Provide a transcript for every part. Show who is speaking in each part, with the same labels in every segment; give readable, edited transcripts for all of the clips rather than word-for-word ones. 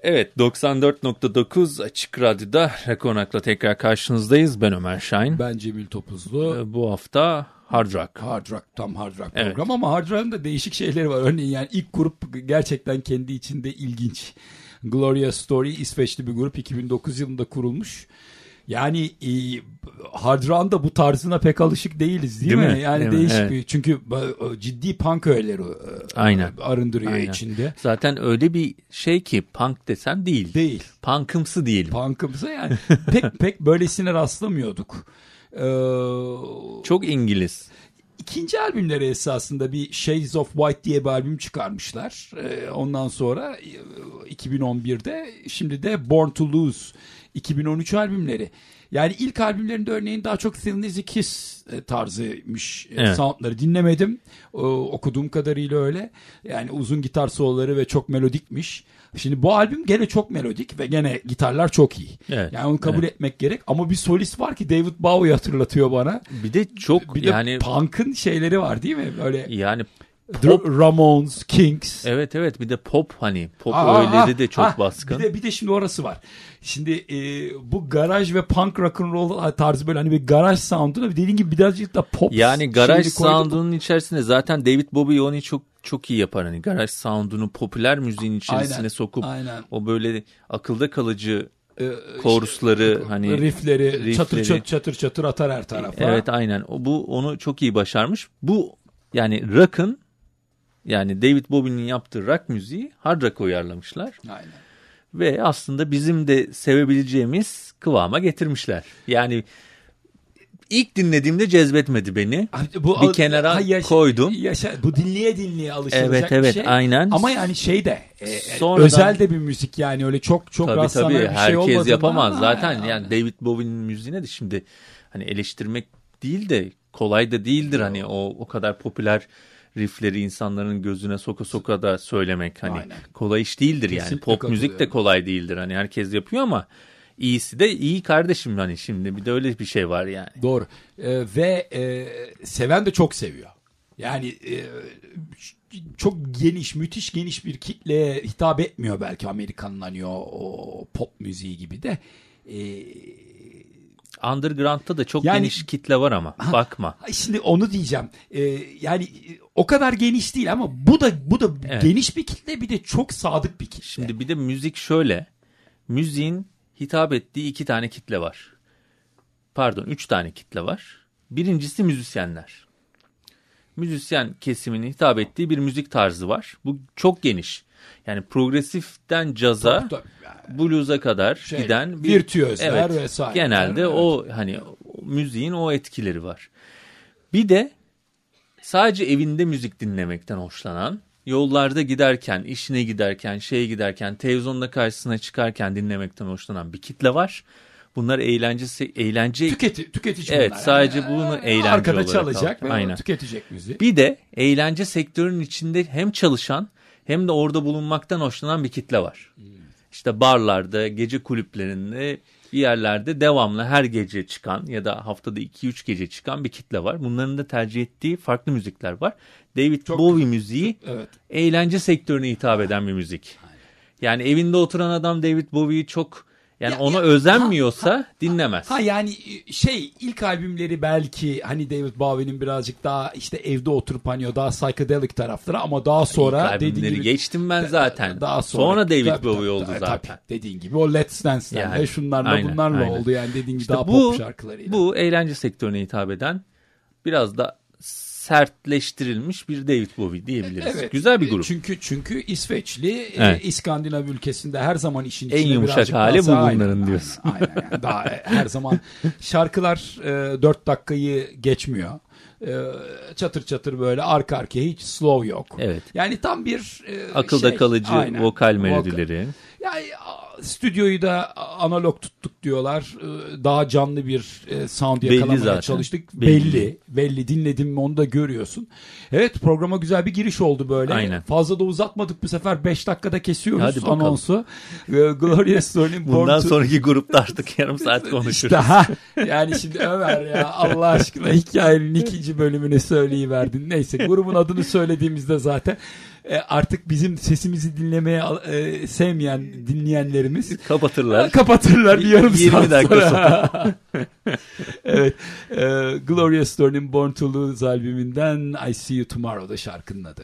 Speaker 1: Evet, 94.9 Açık Radyo'da Rekonak'la tekrar karşınızdayız. Ben Ömer Şahin.
Speaker 2: Ben Cemil Topuzlu.
Speaker 1: Bu hafta Hard Rock.
Speaker 2: Tam Hard Rock
Speaker 1: Evet.
Speaker 2: program ama Hard Rock'ın da değişik şeyleri var. Örneğin yani ilk grup gerçekten kendi içinde ilginç. Gloria Story İsveçli bir grup, 2009 yılında kurulmuş. Yani Hard Rock'ın da bu tarzına pek alışık değiliz değil mi? Yani
Speaker 1: Değil mi?
Speaker 2: değişik
Speaker 1: Evet.
Speaker 2: bir, çünkü ciddi punk öğeleri arındırıyor
Speaker 1: Aynen.
Speaker 2: içinde.
Speaker 1: Zaten öyle bir şey ki punk desem değil.
Speaker 2: Değil.
Speaker 1: Punk'ımsı diyelim.
Speaker 2: Punk'ımsa yani pek böylesine rastlamıyorduk.
Speaker 1: Çok İngiliz.
Speaker 2: İkinci albümleri esasında bir Shades of White diye bir albüm çıkarmışlar. Ondan sonra 2011'de, şimdi de Born to Lose 2013 albümleri. Yani ilk albümlerinde örneğin daha çok Thin Lizzy Kiss tarzıymış.
Speaker 1: Evet.
Speaker 2: Soundları dinlemedim. Okuduğum kadarıyla öyle. Yani uzun gitar soloları ve çok melodikmiş. Şimdi bu albüm gene çok melodik ve gene gitarlar çok iyi.
Speaker 1: Evet.
Speaker 2: Yani onu kabul etmek gerek. Ama bir solist var ki David Bowie'yi hatırlatıyor bana.
Speaker 1: Bir de çok
Speaker 2: Bir
Speaker 1: yani
Speaker 2: de punk'ın şeyleri var değil mi? Böyle
Speaker 1: yani
Speaker 2: The
Speaker 1: pop.
Speaker 2: Ramones, Kings.
Speaker 1: Evet, bir de pop, hani pop öyleleri de çok baskın.
Speaker 2: Bir de şimdi orası var. Şimdi bu garaj ve punk rock and roll tarzı, böyle hani bir garaj sound'una dediğin gibi birazcık da pop.
Speaker 1: Yani garaj
Speaker 2: şeyini koydu.
Speaker 1: sound'unun içerisinde zaten David Bowie onu çok iyi yapar. Hani garaj sound'unu popüler müziğin içerisine
Speaker 2: Aynen,
Speaker 1: sokup
Speaker 2: aynen.
Speaker 1: o böyle akılda kalıcı chorusları, hani
Speaker 2: riffleri çatır çatır atar her tarafa.
Speaker 1: Evet, aynen. Onu çok iyi başarmış. Bu yani rock'ın, yani David Bowie'nin yaptığı rock müziği hard rock'a uyarlamışlar.
Speaker 2: Aynen.
Speaker 1: Ve aslında bizim de sevebileceğimiz kıvama getirmişler. Yani ilk dinlediğimde cezbetmedi beni. Bir kenara koydum.
Speaker 2: Bu dinleye alışılacak
Speaker 1: Evet,
Speaker 2: bir şey.
Speaker 1: aynen.
Speaker 2: Ama yani şey de
Speaker 1: Sonradan,
Speaker 2: özel de bir müzik, yani öyle çok rastlanan bir şey olmadığından.
Speaker 1: Herkes yapamaz zaten. Yani David Bowie'nin müziğine de şimdi hani eleştirmek değil de kolay da değildir. Hani o kadar popüler riffleri insanların gözüne soka da söylemek hani kolay iş değildir.
Speaker 2: Kesinlikle
Speaker 1: yani. Pop müzik de kolay değildir. Hani herkes yapıyor ama iyisi de iyi kardeşim, hani şimdi bir de öyle bir şey var yani.
Speaker 2: Doğru. Ve seven de çok seviyor. Yani çok geniş, müthiş geniş bir kitleye hitap etmiyor belki Amerikan'ın hani o pop müziği gibi de.
Speaker 1: Underground'da da çok geniş kitle var ama bakma.
Speaker 2: Şimdi onu diyeceğim. Yani o kadar geniş değil ama bu da evet, geniş bir kitle, bir de çok sadık bir kitle.
Speaker 1: Şimdi bir de müzik şöyle. Müziğin hitap ettiği 2 tane kitle var. Pardon, 3 tane kitle var. Birincisi müzisyenler. Müzisyen kesiminin hitap ettiği bir müzik tarzı var. Bu çok geniş. Yani progresiften caza, blues'a kadar giden bir
Speaker 2: virtüözler vesaire.
Speaker 1: Genelde o hani müziğin o etkileri var. Bir de sadece evinde müzik dinlemekten hoşlanan, yollarda giderken, işine giderken, giderken, televizyonda karşısına çıkarken dinlemekten hoşlanan bir kitle var. Bunlar eğlence
Speaker 2: tüketici bunlar.
Speaker 1: Evet, sadece bunu eğlence
Speaker 2: arkada
Speaker 1: olarak
Speaker 2: çalacak ve
Speaker 1: aynen,
Speaker 2: tüketecek müziği.
Speaker 1: Bir de eğlence sektörünün içinde hem çalışan hem de orada bulunmaktan hoşlanan bir kitle var. İşte barlarda, gece kulüplerinde, bir yerlerde devamlı her gece çıkan ya da haftada 2-3 gece çıkan bir kitle var. Bunların da tercih ettiği farklı müzikler var. David Bowie müziği eğlence sektörüne hitap eden bir müzik. Yani evinde oturan adam David Bowie'yi çok, yani ona özenmiyorsa dinlemez.
Speaker 2: Yani ilk albümleri belki hani David Bowie'nin birazcık daha işte evde oturup hani o daha psychedelic tarafları, ama daha sonra
Speaker 1: İlk albümleri geçtim ben zaten. Daha sonra David Bowie oldu zaten.
Speaker 2: Tabii, dediğin gibi o Let's Dance'lerle yani, şunlarla bunlarla oldu yani, dediğin gibi işte daha pop şarkılarıyla.
Speaker 1: Bu eğlence sektörüne hitap eden, biraz da sertleştirilmiş bir David Bowie diyebiliriz. Evet, güzel bir grup.
Speaker 2: Çünkü İsveçli, İskandinav ülkesinde her zaman işin içinde
Speaker 1: en yumuşak hali bu bunların diyorsun.
Speaker 2: Aynen. Yani daha her zaman şarkılar 4 dakikayı geçmiyor. Çatır çatır böyle arka arkaya, hiç slow yok.
Speaker 1: Evet.
Speaker 2: Yani tam bir
Speaker 1: akılda kalıcı vokal melodileri.
Speaker 2: Yani stüdyoyu da analog tuttuk diyorlar. Daha canlı bir sound yakalamaya çalıştık. Belli. Dinledim mi onu da görüyorsun. Evet, programa güzel bir giriş oldu böyle. Aynen. Fazla da uzatmadık bu sefer. 5 dakikada kesiyoruz anonsu. Gloria Stone'in
Speaker 1: bundan sonraki grupta artık yarım saat konuşuruz.
Speaker 2: Yani şimdi Ömer ya, Allah aşkına hikayenin 2. bölümünü söyleyiverdin. Neyse, grubun adını söylediğimizde zaten artık bizim sesimizi dinlemeye sevmeyen dinleyenlerimiz
Speaker 1: kapatırlar
Speaker 2: bir yarım
Speaker 1: 20
Speaker 2: saat
Speaker 1: dakika
Speaker 2: sonra. Evet. Gloria Steinem'in Born to Lose albümünden I See You Tomorrow'da şarkının adı.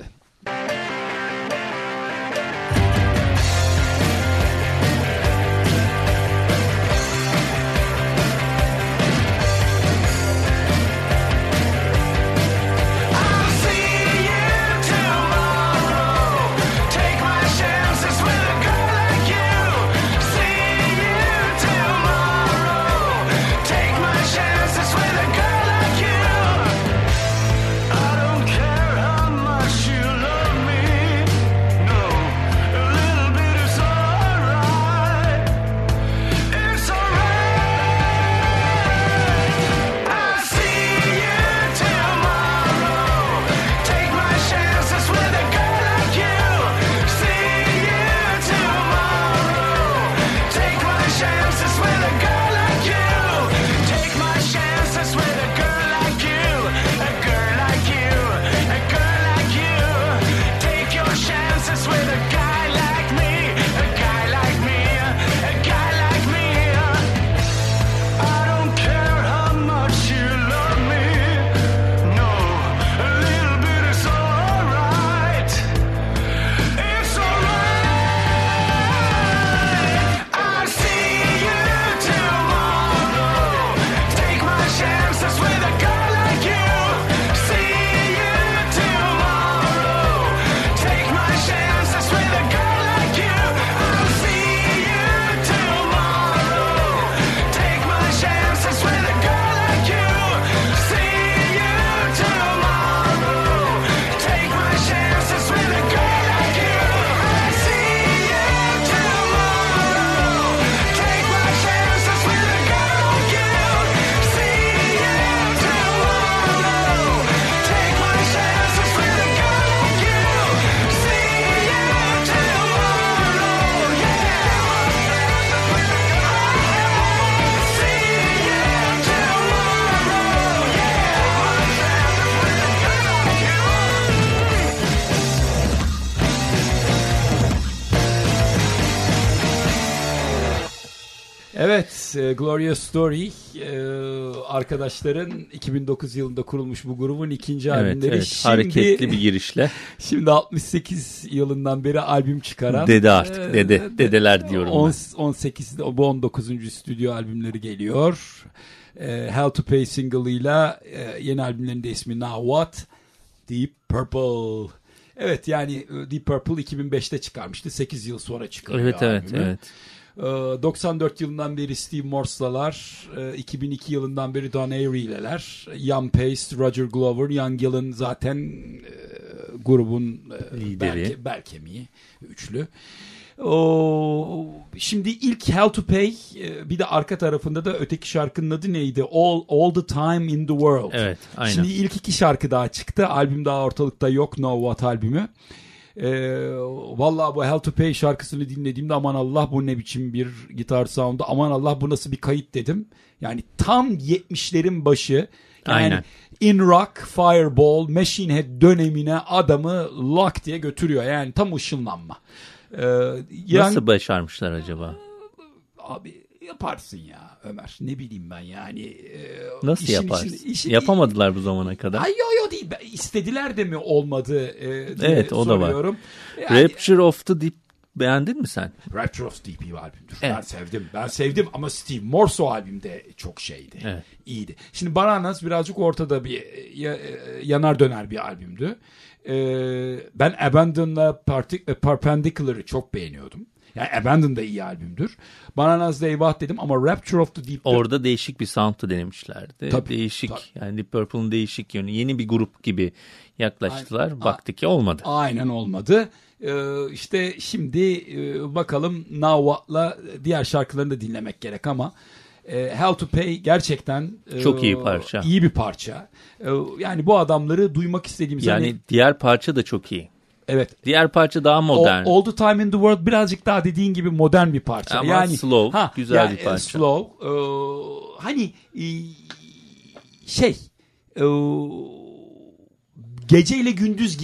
Speaker 2: Evet, Gloria Story arkadaşların 2009 yılında kurulmuş bu grubun ikinci albümleri.
Speaker 1: Evet, şimdi, hareketli bir girişle.
Speaker 2: Şimdi 68 yılından beri albüm çıkaran.
Speaker 1: Dede artık, dedeler diyorum
Speaker 2: 18'de bu 19. stüdyo albümleri geliyor. Hell to Pay single'ıyla yeni albümlerinin de ismi Now What? Deep Purple. Evet, yani Deep Purple 2005'te çıkarmıştı. 8 yıl sonra çıkarıyor albümü.
Speaker 1: Evet.
Speaker 2: 94 yılından beri Steve Morse'lalar, 2002 yılından beri Don Airey'leler, Ian Pace, Roger Glover, Ian Gillan zaten grubun
Speaker 1: lideri,
Speaker 2: bel kemiği, üçlü. Şimdi ilk Hell to Pay, bir de arka tarafında da öteki şarkının adı neydi? All the Time in the World.
Speaker 1: Evet, aynen.
Speaker 2: Şimdi ilk iki şarkı daha çıktı. Albüm daha ortalıkta yok. Know What albümü. Vallahi bu Hell to Pay şarkısını dinlediğimde aman Allah bu ne biçim bir gitar sound'u, aman Allah bu nasıl bir kayıt dedim. Yani tam 70'lerin başı. Yani
Speaker 1: aynen.
Speaker 2: In Rock, Fireball, Machine Head dönemine adamı lock diye götürüyor. Yani tam ışınlanma.
Speaker 1: Nasıl başarmışlar acaba?
Speaker 2: Abi yaparsın ya Ömer. Ne bileyim ben yani.
Speaker 1: Nasıl yaparsın? Yapamadılar bu zamana kadar.
Speaker 2: Ay yo değil. İstediler de mi olmadı
Speaker 1: evet, o
Speaker 2: soruyorum.
Speaker 1: da var. Yani, Rapture of the Deep beğendin mi sen?
Speaker 2: Rapture of the Deep iyi bir albümdür.
Speaker 1: Evet.
Speaker 2: Ben sevdim ama Steve Morse o albümde çok şeydi.
Speaker 1: Evet.
Speaker 2: İyiydi. Şimdi Bananas birazcık ortada bir yanar döner bir albümdü. Ben Abandon'la Perpendicular'ı çok beğeniyordum. Yani Abandon da iyi albümdür. Bananas'da eyvah dedim ama Rapture of the Deep'te...
Speaker 1: Orada değişik bir sound'u denemişlerdi. Tabii, değişik. Tabii. Yani Deep Purple'ın değişik yönü. Yeni bir grup gibi yaklaştılar. Baktık ki olmadı.
Speaker 2: Aynen olmadı. İşte şimdi bakalım Now What'la diğer şarkılarını da dinlemek gerek ama Hell to Pay gerçekten
Speaker 1: çok iyi parça.
Speaker 2: İyi bir parça. Yani bu adamları duymak istediğimiz...
Speaker 1: Yani diğer parça da çok iyi.
Speaker 2: Evet.
Speaker 1: Diğer parça daha modern.
Speaker 2: All the Time in the World birazcık daha dediğin gibi modern bir parça.
Speaker 1: Ama
Speaker 2: yani
Speaker 1: slow, güzel bir parça.
Speaker 2: Slow. Hani gece ile gündüz gibi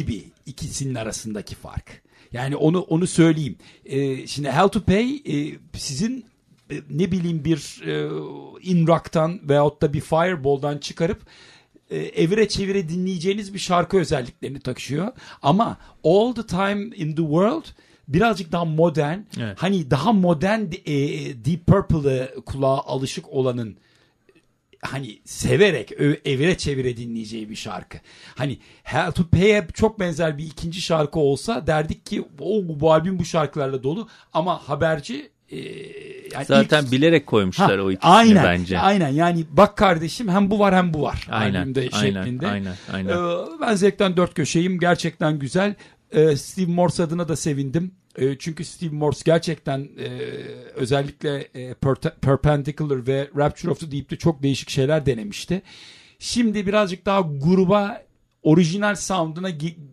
Speaker 2: ikisinin arasındaki fark. Yani onu söyleyeyim. Şimdi Hell to Pay sizin ne bileyim bir In Rock'tan veyahut da bir Fireball'dan çıkarıp evire çevire dinleyeceğiniz bir şarkı özelliklerini taşıyor. Ama All the Time in the World birazcık daha modern. Evet. Hani daha modern Deep Purple'ı kulağa alışık olanın hani severek evire çevire dinleyeceği bir şarkı. Hani Hell to Pay'e çok benzer bir ikinci şarkı olsa derdik ki bu albüm bu şarkılarla dolu, ama haberci
Speaker 1: yani zaten bilerek koymuşlar o ikisini bence.
Speaker 2: Aynen, yani bak kardeşim hem bu var hem bu var.
Speaker 1: Aynen,
Speaker 2: albümde şeklinde.
Speaker 1: Aynen.
Speaker 2: Ben zevkten dört köşeyim, gerçekten güzel. Steve Morse adına da sevindim. Çünkü Steve Morse gerçekten özellikle Perpendicular ve Rapture of the Deep'te çok değişik şeyler denemişti. Şimdi birazcık daha gruba, orijinal sound'una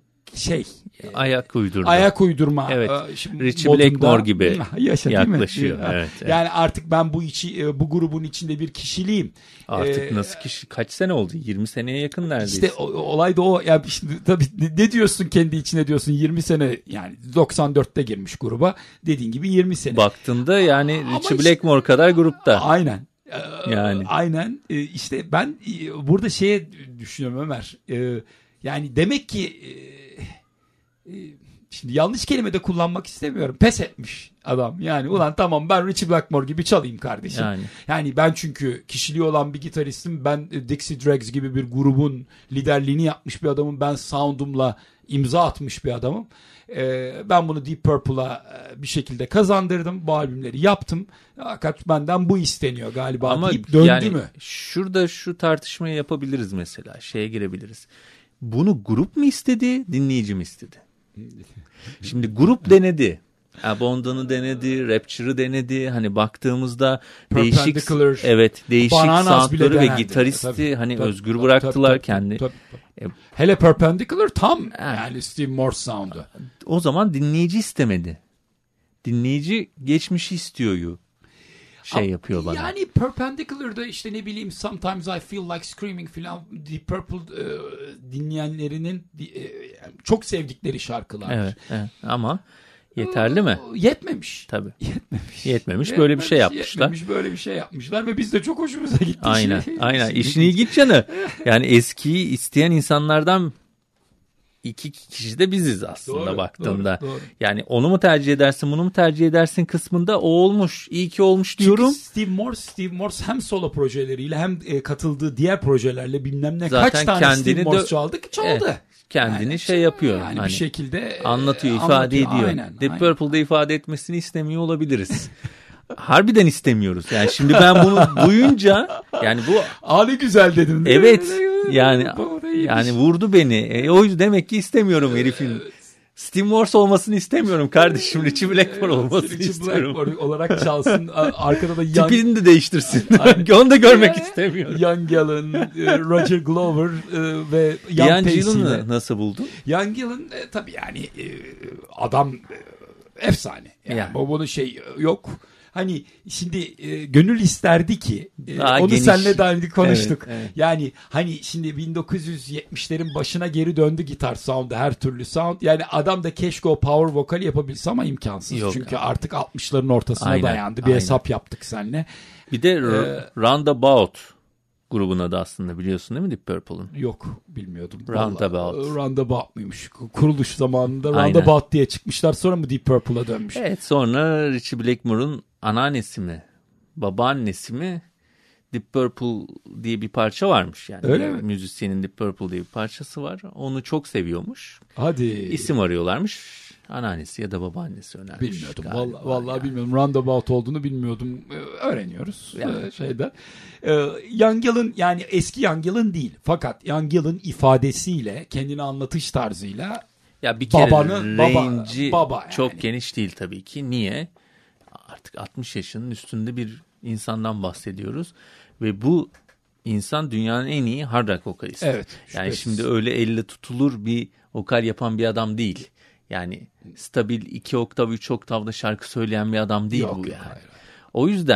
Speaker 2: ayak uydurma.
Speaker 1: Evet. Richie Blackmore gibi yaklaşıyor.
Speaker 2: Evet. Yani artık ben bu grubun içinde bir kişiliğim.
Speaker 1: Artık nasıl kişi? Kaç sene oldu? 20 seneye yakın neredeyse.
Speaker 2: İşte olay da o. Ya şimdi tabii ne diyorsun kendi içine diyorsun, 20 sene, yani 94'te girmiş gruba. Dediğin gibi 20 sene.
Speaker 1: Baktığında yani Richie Blackmore kadar grupta.
Speaker 2: Aynen.
Speaker 1: Yani.
Speaker 2: Aynen. İşte ben burada düşünüyorum Ömer. Yani demek ki şimdi yanlış kelime de kullanmak istemiyorum. Pes etmiş adam. Yani ulan tamam, ben Richie Blackmore gibi çalayım kardeşim. Yani ben çünkü kişiliği olan bir gitaristim. Ben Dixie Dregs gibi bir grubun liderliğini yapmış bir adamım. Ben sound'umla imza atmış bir adamım. Ben bunu Deep Purple'a bir şekilde kazandırdım. Bu albümleri yaptım. Fakat benden bu isteniyor galiba. Ama deyip döndü yani, mü?
Speaker 1: Şurada şu tartışmayı yapabiliriz mesela. Girebiliriz. Bunu grup mu istedi, dinleyici mi istedi? Şimdi grup denedi. Abandon'u denedi, Rapture'ı denedi. Hani baktığımızda değişik soundları ve gitaristi özgür bıraktılar kendi.
Speaker 2: Hele Perpendicular tam yani Steve Morse sound'u.
Speaker 1: O zaman dinleyici istemedi. Dinleyici geçmişi istiyor yapıyor bana.
Speaker 2: Yani Perpendicular'da işte ne bileyim Sometimes I Feel Like Screaming filan Deep Purple dinleyenlerinin çok sevdikleri şarkılar.
Speaker 1: Evet. Ama yeterli mi?
Speaker 2: Yetmemiş.
Speaker 1: Tabii. Yetmemiş. Böyle bir şey yapmışlar.
Speaker 2: Böyle bir şey yapmışlar ve biz de çok hoşumuza gitti.
Speaker 1: Aynen. İşin ilginç yanı. Yani eskiyi isteyen insanlardan 2 kişi de biziz aslında baktığında. Doğru. Yani onu mu tercih edersin, bunu mu tercih edersin kısmında o olmuş. İyi ki olmuş diyorum.
Speaker 2: Çünkü Steve Morse hem solo projeleriyle hem katıldığı diğer projelerle bilmem ne zaten kaç tane Steve Morse çaldı. Evet,
Speaker 1: kendini yapıyor.
Speaker 2: Yani bir şekilde
Speaker 1: anlatıyor, ifade ediyor. Deep Purple'da ifade etmesini istemiyor olabiliriz. Harbiden istemiyoruz. Yani şimdi ben bunu duyunca yani bu
Speaker 2: ne güzel dedim.
Speaker 1: Evet. Yani vurdu beni. O yüzden demek ki istemiyorum herifin. Steve Morse olmasını istemiyorum kardeşim. Richie Blackmore olmasını istiyorum.
Speaker 2: Richie Blackmore olarak çalsın. Arkada da
Speaker 1: tipini de değiştirsin. Onu da görmek istemiyorum.
Speaker 2: Ian Gillan, Roger Glover ve Ian
Speaker 1: Gillan'ı nasıl buldun?
Speaker 2: Ian Gillan tabii yani adam efsane. Yani. Bunun yok. Hani şimdi gönül isterdi ki onu seninle daha konuştuk. Evet. Yani hani şimdi 1970'lerin başına geri döndü gitar sound'u, her türlü sound. Yani adam da keşke o power vokali yapabilse ama imkansız. Yok. Çünkü artık 60'ların ortasına dayandı. Bir hesap yaptık seninle.
Speaker 1: Bir de Roundabout grubuna da aslında biliyorsun değil mi Deep Purple'ın?
Speaker 2: Yok, bilmiyordum.
Speaker 1: Roundabout
Speaker 2: muymuş? Kuruluş zamanında Roundabout diye çıkmışlar, sonra mı Deep Purple'a dönmüş?
Speaker 1: Evet, sonra Richie Blackmore'un anneannesi mi, babaannesi mi Deep Purple diye bir parça varmış yani.
Speaker 2: Öyle mi?
Speaker 1: Müzisyenin Deep Purple diye bir parçası var. Onu çok seviyormuş.
Speaker 2: Hadi.
Speaker 1: İsim arıyorlarmış. Anneannesi ya da babaannesi önermiş.
Speaker 2: Bilmiyordum. Vallahi bilmiyorum. Roundabout olduğunu bilmiyordum. Öğreniyoruz şeyden. Ian Gillan, yani eski Ian Gillan değil. Fakat Ian Gillan ifadesiyle, kendini anlatış tarzıyla
Speaker 1: ya bir kere range'i
Speaker 2: baba
Speaker 1: çok
Speaker 2: yani
Speaker 1: geniş değil tabii ki. Niye? Artık 60 yaşının üstünde bir insandan bahsediyoruz ve bu insan dünyanın en iyi hard rock vokalisti.
Speaker 2: Evet.
Speaker 1: Yani şimdi öyle elle tutulur bir vokal yapan bir adam değil. Yani stabil 2 oktav 3 oktavda şarkı söyleyen bir adam değil. Yok, bu yani. Hayır. O yüzden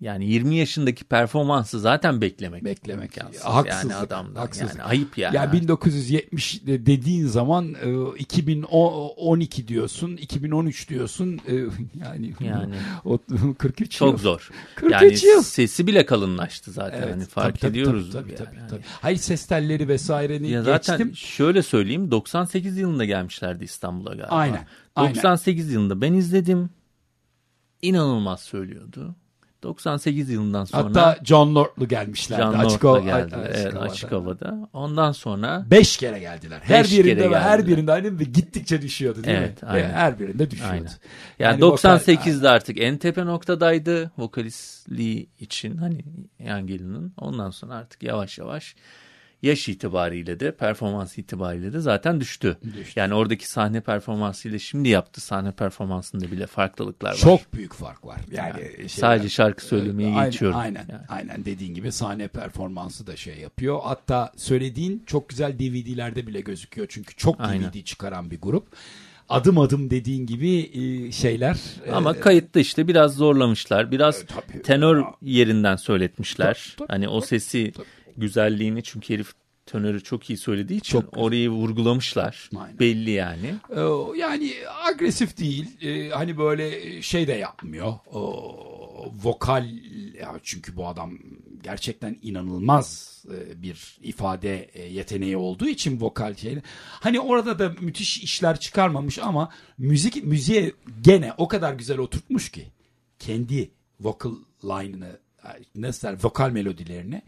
Speaker 1: Yani 20 yaşındaki performansı zaten beklemek.
Speaker 2: Haksız.
Speaker 1: Yani adamdan. Haksız. Yani ayıp yani.
Speaker 2: Ya 1970 dediğin zaman 2012 diyorsun, 2013 diyorsun. Yani o 43
Speaker 1: çok
Speaker 2: yıl.
Speaker 1: Zor.
Speaker 2: 43
Speaker 1: yani
Speaker 2: yıl.
Speaker 1: Sesi bile kalınlaştı zaten.
Speaker 2: Evet,
Speaker 1: hani fark ediyoruz.
Speaker 2: Tabii. Hayır, ses telleri vesaireni
Speaker 1: ya
Speaker 2: geçtim.
Speaker 1: Zaten şöyle söyleyeyim, 98 yılında gelmişlerdi İstanbul'a galiba.
Speaker 2: Aynen.
Speaker 1: 98 yılında ben izledim. İnanılmaz söylüyordu. 98 yılından sonra
Speaker 2: hatta John Lord'lu gelmişlerdi.
Speaker 1: John Lord'la geldiler. Evet, açık havada. Ondan sonra
Speaker 2: 5 kere geldiler. Her birinde aynı ve gittikçe düşüyordu değil mi?
Speaker 1: Aynen.
Speaker 2: Her birinde düşüyordu.
Speaker 1: Aynen. Yani 98'de artık en tepe noktadaydı vokalistliği için, hani Ian Gillan'ın. Ondan sonra artık yavaş yavaş yaş itibariyle de, performans itibariyle de zaten düştü. Yani oradaki sahne performansıyla şimdi yaptığı sahne performansında bile farklılıklar var.
Speaker 2: Çok büyük fark var. Yani
Speaker 1: sadece şarkı söylemeye geçiyorum.
Speaker 2: Aynen dediğin gibi sahne performansı da şey yapıyor. Hatta söylediğin çok güzel DVD'lerde bile gözüküyor. Çünkü çok DVD çıkaran bir grup. Adım adım dediğin gibi şeyler.
Speaker 1: Ama kayıtta işte biraz zorlamışlar. Biraz tenör yerinden söyletmişler. Hani o sesi güzelliğini, çünkü herif tenörü çok iyi söylediği için orayı vurgulamışlar. Aynen. Belli yani.
Speaker 2: Yani agresif değil. Hani böyle şey de yapmıyor. Vokal, çünkü bu adam gerçekten inanılmaz bir ifade yeteneği olduğu için vokal şeyle. Hani orada da müthiş işler çıkarmamış ama müziğe gene o kadar güzel oturtmuş ki kendi vocal line'ını, nasıl der, vokal melodilerini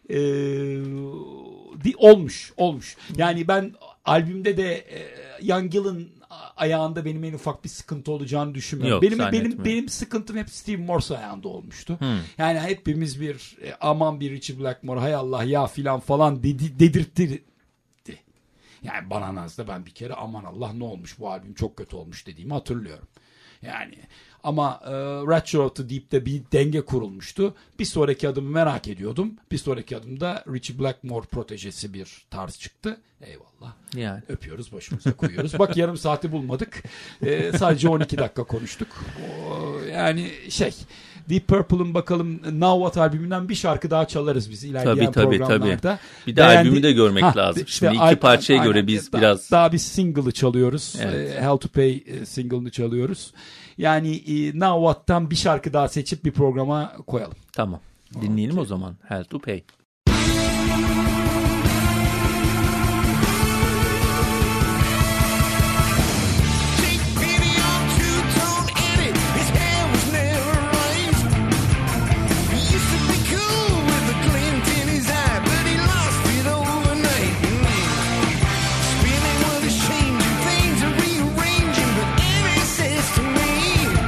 Speaker 2: olmuş. Yani ben albümde de Ian Gillan ayağında benim en ufak bir sıkıntı olacağını düşünmüyorum. Benim sıkıntım hep Steve Morse ayağında olmuştu. Yani hepimiz aman bir Richie Blackmore, hay Allah ya filan falan dedirtti. Yani bana nazda ben bir kere aman Allah ne olmuş, bu albüm çok kötü olmuş dediğimi hatırlıyorum. Yani ama Rapture of the Deep'te bir denge kurulmuştu. Bir sonraki adımı merak ediyordum. Bir sonraki adımda Richie Blackmore protejesi bir tarz çıktı. Eyvallah. Yani. Öpüyoruz, başımıza koyuyoruz. Bak yarım saati bulmadık. Sadece 12 dakika konuştuk. Yani Deep Purple'ın bakalım Now What albümünden bir şarkı daha çalarız biz ilerleyen programlarda.
Speaker 1: Tabii. Bir de albümü de görmek lazım. Şimdi iki parçaya göre biz biraz...
Speaker 2: Daha bir single'ı çalıyoruz. Evet. Hell to Pay single'ını çalıyoruz. Yani Now What'tan bir şarkı daha seçip bir programa koyalım.
Speaker 1: Tamam. Dinleyelim o zaman. Hell to Pay.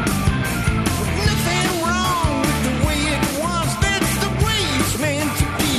Speaker 3: Nothing wrong with the way it was. That's the way it's meant to be.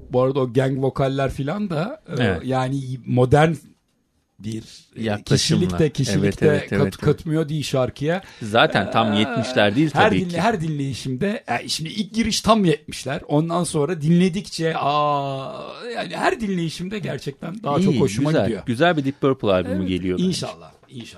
Speaker 2: Bu arada o gang vokaller filan da
Speaker 1: Evet.
Speaker 2: yani modern bir kişilikte
Speaker 1: evet.
Speaker 2: katmıyor değil şarkıya.
Speaker 1: Zaten tam 70'ler değil tabii ki.
Speaker 2: Her dinleyişimde şimdi ilk giriş tam 70'ler. Ondan sonra dinledikçe yani her dinleyişimde gerçekten daha çok hoşuma gidiyor.
Speaker 1: Güzel bir Deep Purple albümü geliyor.
Speaker 2: İnşallah.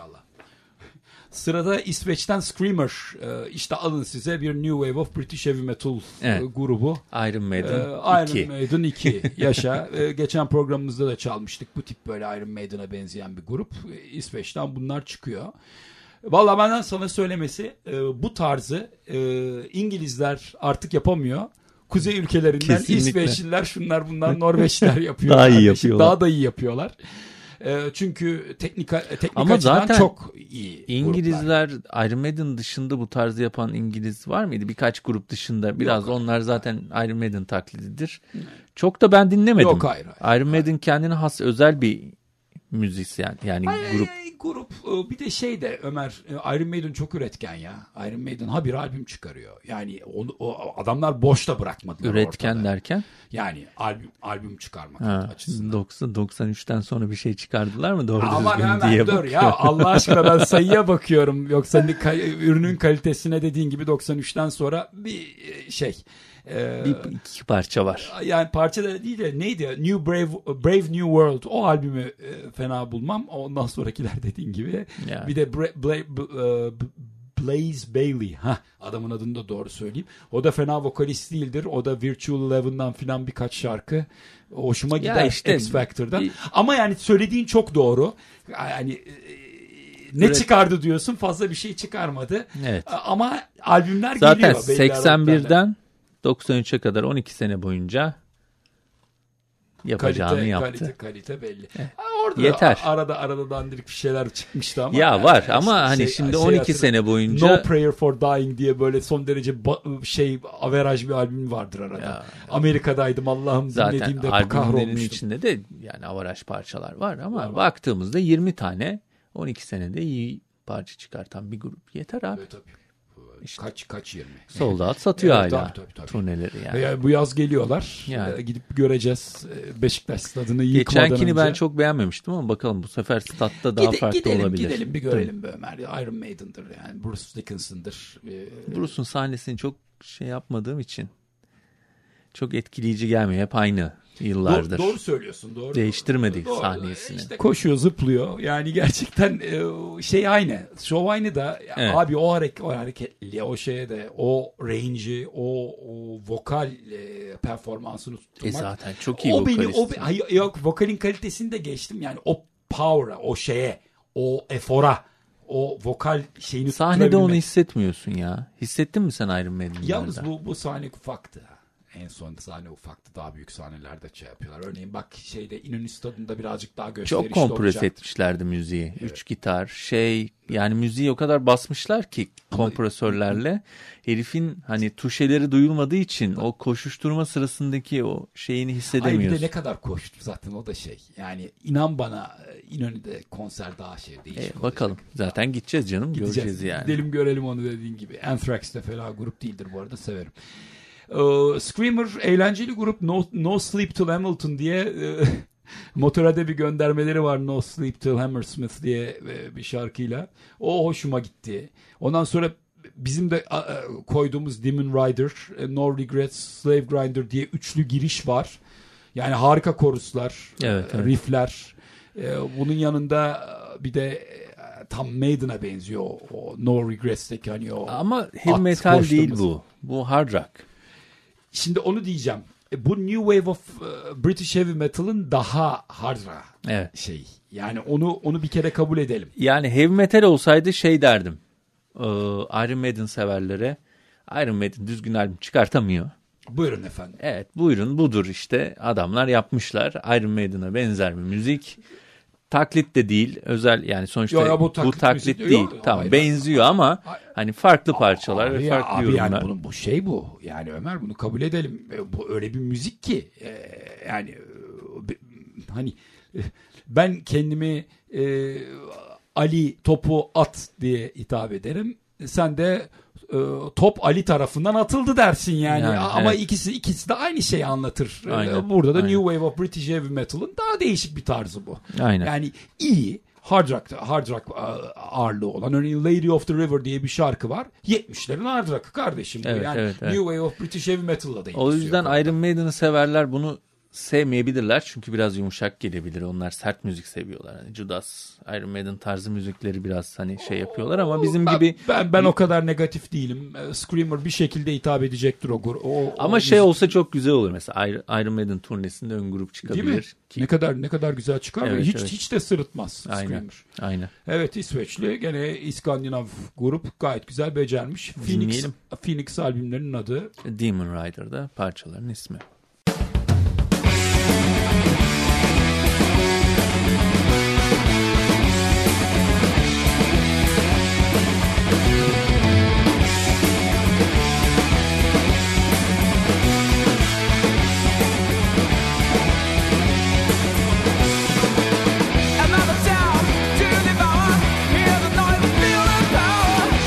Speaker 2: Sırada İsveç'ten Screamer. İşte alın size bir New Wave of British Heavy Metal grubu.
Speaker 1: Iron Maiden 2.
Speaker 2: Iron Maiden 2. Yaşa. Geçen programımızda da çalmıştık. Bu tip böyle Iron Maiden'a benzeyen bir grup. İsveç'ten bunlar çıkıyor. Vallahi benden sana söylemesi bu tarzı İngilizler artık yapamıyor. Kuzey ülkelerinden kesinlikle. İsveçliler şunlar bunlar Norveçliler yapıyor.
Speaker 1: Daha iyi yapıyorlar.
Speaker 2: Daha da iyi yapıyorlar. Çünkü teknik
Speaker 1: ama
Speaker 2: açıdan
Speaker 1: zaten
Speaker 2: çok iyi
Speaker 1: İngilizler
Speaker 2: gruplar.
Speaker 1: Iron Maiden dışında bu tarzı yapan İngiliz var mıydı? Birkaç grup dışında. Biraz yok, onlar zaten Iron Maiden taklididir. Çok da ben dinlemedim.
Speaker 2: Yok hayır.
Speaker 1: Iron Maiden kendine has özel bir müzisyen yani grup.
Speaker 2: Grup bir de şey de Ömer, Iron Maiden çok üretken ya. Iron Maiden habire albüm çıkarıyor. Yani o adamlar boşta bırakmadılar
Speaker 1: üretken
Speaker 2: ortada.
Speaker 1: Derken?
Speaker 2: Yani albüm çıkarmak açısından.
Speaker 1: 93'ten sonra bir şey çıkardılar mı doğru
Speaker 2: aman
Speaker 1: düzgün
Speaker 2: hemen
Speaker 1: diye
Speaker 2: dur
Speaker 1: bakıyorum.
Speaker 2: ya Allah aşkına ben sayıya bakıyorum. Yoksa ürünün kalitesine dediğin gibi 93'ten sonra bir şey.
Speaker 1: Bir iki parça var.
Speaker 2: Yani parça da değil de neydi? Brave New World. O albümü fena bulmam. Ondan sonrakiler dediğin gibi. Yani. Bir de Blaze Bayley. Adamın adını da doğru söyleyeyim. O da fena vokalist değildir. O da Virtual Eleven'dan filan birkaç şarkı. Hoşuma gider işte, X Factor'dan. Ama yani söylediğin çok doğru. Yani ne çıkardı diyorsun, fazla bir şey çıkarmadı.
Speaker 1: Evet.
Speaker 2: Ama albümler
Speaker 1: zaten
Speaker 2: geliyor.
Speaker 1: Zaten 81'den 93'e kadar 12 sene boyunca yapacağını yaptı.
Speaker 2: Kalite belli.
Speaker 1: Orada yeter.
Speaker 2: Arada dandirik bir şeyler çıkmıştı ama.
Speaker 1: Ya var ama hani şimdi 12 sene boyunca
Speaker 2: No Prayer for Dying diye böyle son derece averaj bir albüm vardır arada. Ya. Amerika'daydım Allah'ım dinlediğimde kahrolmuştum.
Speaker 1: Zaten albümlerin içinde de yani averaj parçalar var ama baktığımızda 20 tane 12 senede iyi parça çıkartan bir grup yeter abi.
Speaker 2: Evet, tabii. İşte. Kaç 20.
Speaker 1: Sold out satıyor
Speaker 2: evet,
Speaker 1: hala.
Speaker 2: Tabii.
Speaker 1: Turneleri yani.
Speaker 2: Yani bu yaz geliyorlar. Yani. Gidip göreceğiz. Beşiktaş stadını yıkmadan önce.
Speaker 1: Geçenkini ben çok beğenmemiştim ama bakalım bu sefer statta daha farklı olabilir.
Speaker 2: Gidelim bir görelim be Ömer. Iron Maiden'dır yani. Bruce Dickinson'dır.
Speaker 1: Bruce'un sahnesini çok yapmadığım için çok etkileyici gelmiyor. Hep aynı yıllardır.
Speaker 2: Doğru söylüyorsun. Doğru.
Speaker 1: Değiştirmedik sahnesini.
Speaker 2: İşte koşuyor, zıplıyor. Yani gerçekten aynı. Şov aynı da evet. Abi o hareketli, o şeye de o range'i, o vokal performansını tutturmak.
Speaker 1: Zaten çok iyi vokalist.
Speaker 2: Yok vokalin kalitesini de geçtim. Yani o power'a, o şeye, o efora, o vokal şeyini
Speaker 1: sahnede onu hissetmiyorsun ya. Hissettin mi sen Iron Maiden'larda?
Speaker 2: Yalnız bu sahne ufaktı. En son sahne ufaktı. Daha büyük sahnelerde yapıyorlar. Örneğin bak İnönü Stadı'nda birazcık daha gösterişli olacak.
Speaker 1: Çok kompres etmişlerdi müziği. Evet. 3 gitar yani müziği o kadar basmışlar ki kompresörlerle. Herifin hani tuşeleri duyulmadığı için o koşuşturma sırasındaki o şeyini hissedemiyorsun.
Speaker 2: Bir de ne kadar koştu zaten o da Yani inan bana İnönü'de konser daha değişik
Speaker 1: bakalım. Zaten gideceğiz canım. Göreceğiz yani.
Speaker 2: Gidelim görelim onu dediğin gibi. Anthrax de fena grup değildir bu arada severim. Screamer eğlenceli grup No Sleep Till Hamilton diye Motorhead'e bir göndermeleri var No Sleep Till Hammersmith diye bir şarkıyla. O hoşuma gitti. Ondan sonra bizim de koyduğumuz Demon Rider, No Regrets, Slave Grinder diye üçlü giriş var. Yani harika koruslar,
Speaker 1: evet.
Speaker 2: riffler. Bunun yanında bir de tam Maiden'a benziyor o No Regrets'teki hani o.
Speaker 1: Ama heavy metal değil bu. Bu hard rock.
Speaker 2: Şimdi onu diyeceğim. Bu New Wave of British Heavy Metal'ın daha hard
Speaker 1: evet.
Speaker 2: Yani onu bir kere kabul edelim.
Speaker 1: Yani heavy metal olsaydı derdim. Iron Maiden severlere. Iron Maiden düzgün albüm çıkartamıyor.
Speaker 2: Buyurun efendim.
Speaker 1: Evet buyurun budur işte. Adamlar yapmışlar. Iron Maiden'a benzer bir müzik. Taklit de değil. Özel yani sonuçta bu taklit değil. Yok. Tamam hayır, benziyor ama hani farklı parçalar ve farklı yorumlar.
Speaker 2: Yani bunun bu. Yani Ömer bunu kabul edelim. Bu öyle bir müzik ki yani hani ben kendimi Ali topu at diye hitap ederim. Sen de top Ali tarafından atıldı dersin yani. Ama
Speaker 1: evet.
Speaker 2: ikisi de aynı şeyi anlatır.
Speaker 1: Aynen.
Speaker 2: Burada da New Wave of British Heavy Metal'ın daha değişik bir tarzı bu.
Speaker 1: Aynen.
Speaker 2: Yani iyi hard rock ağırlığı olan, örneğin Lady of the River diye bir şarkı var. 70'lerin hard rock'ı kardeşim.
Speaker 1: Evet,
Speaker 2: yani
Speaker 1: evet.
Speaker 2: New Wave of British Heavy Metal'la da.
Speaker 1: O yüzden Iron Maiden'ı severler bunu sevmeyebilirler. Çünkü biraz yumuşak gelebilir. Onlar sert müzik seviyorlar. Hani Judas, Iron Maiden tarzı müzikleri biraz hani şey yapıyorlar ama bizim gibi...
Speaker 2: Ben o kadar negatif değilim. Screamer bir şekilde hitap edecektir o
Speaker 1: ama
Speaker 2: o
Speaker 1: şey
Speaker 2: müzik.
Speaker 1: olsa çok güzel olur. Mesela Iron Maiden turnesinde ön grup çıkabilir.
Speaker 2: Değil mi?
Speaker 1: Ki...
Speaker 2: Ne kadar güzel çıkar.
Speaker 1: Evet,
Speaker 2: hiç de sırıtmaz Screamer.
Speaker 1: Aynen.
Speaker 2: Evet, İsveçli gene İskandinav grup gayet güzel becermiş. Phoenix albümlerinin adı
Speaker 1: Demon Rider'da parçaların ismi.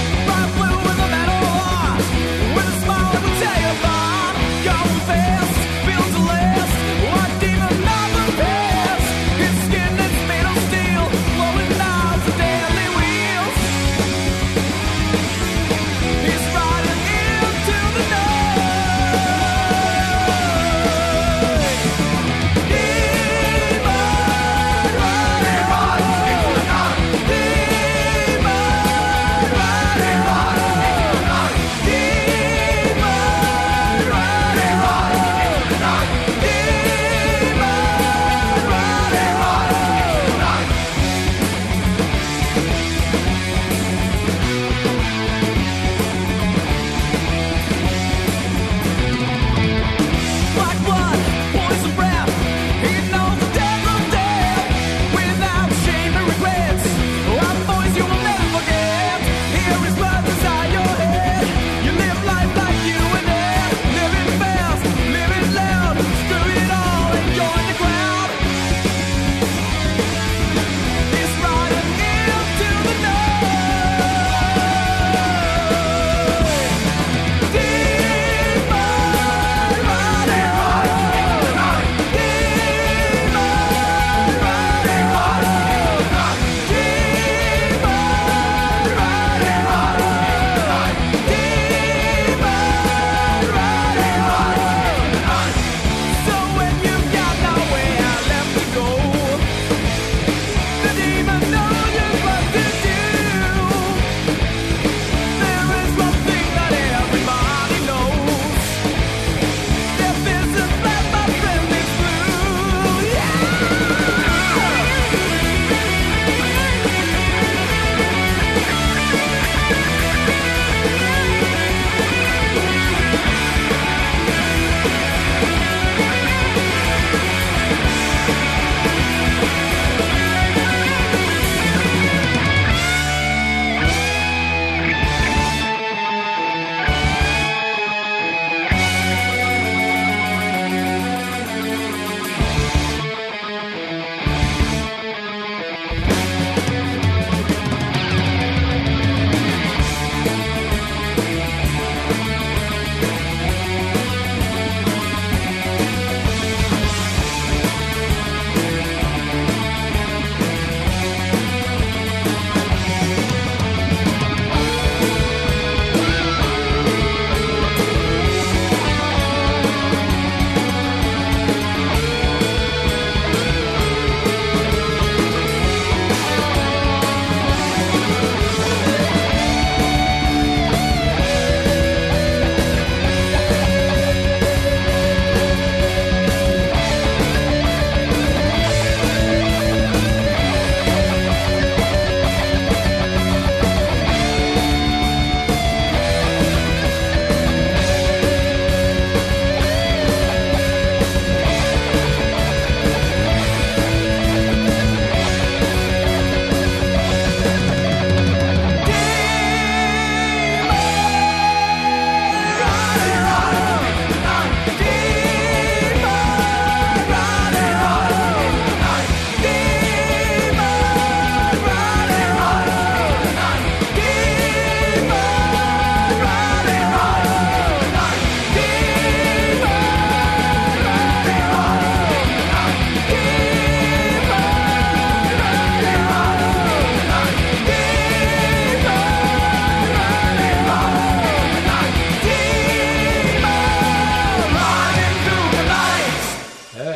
Speaker 3: Fast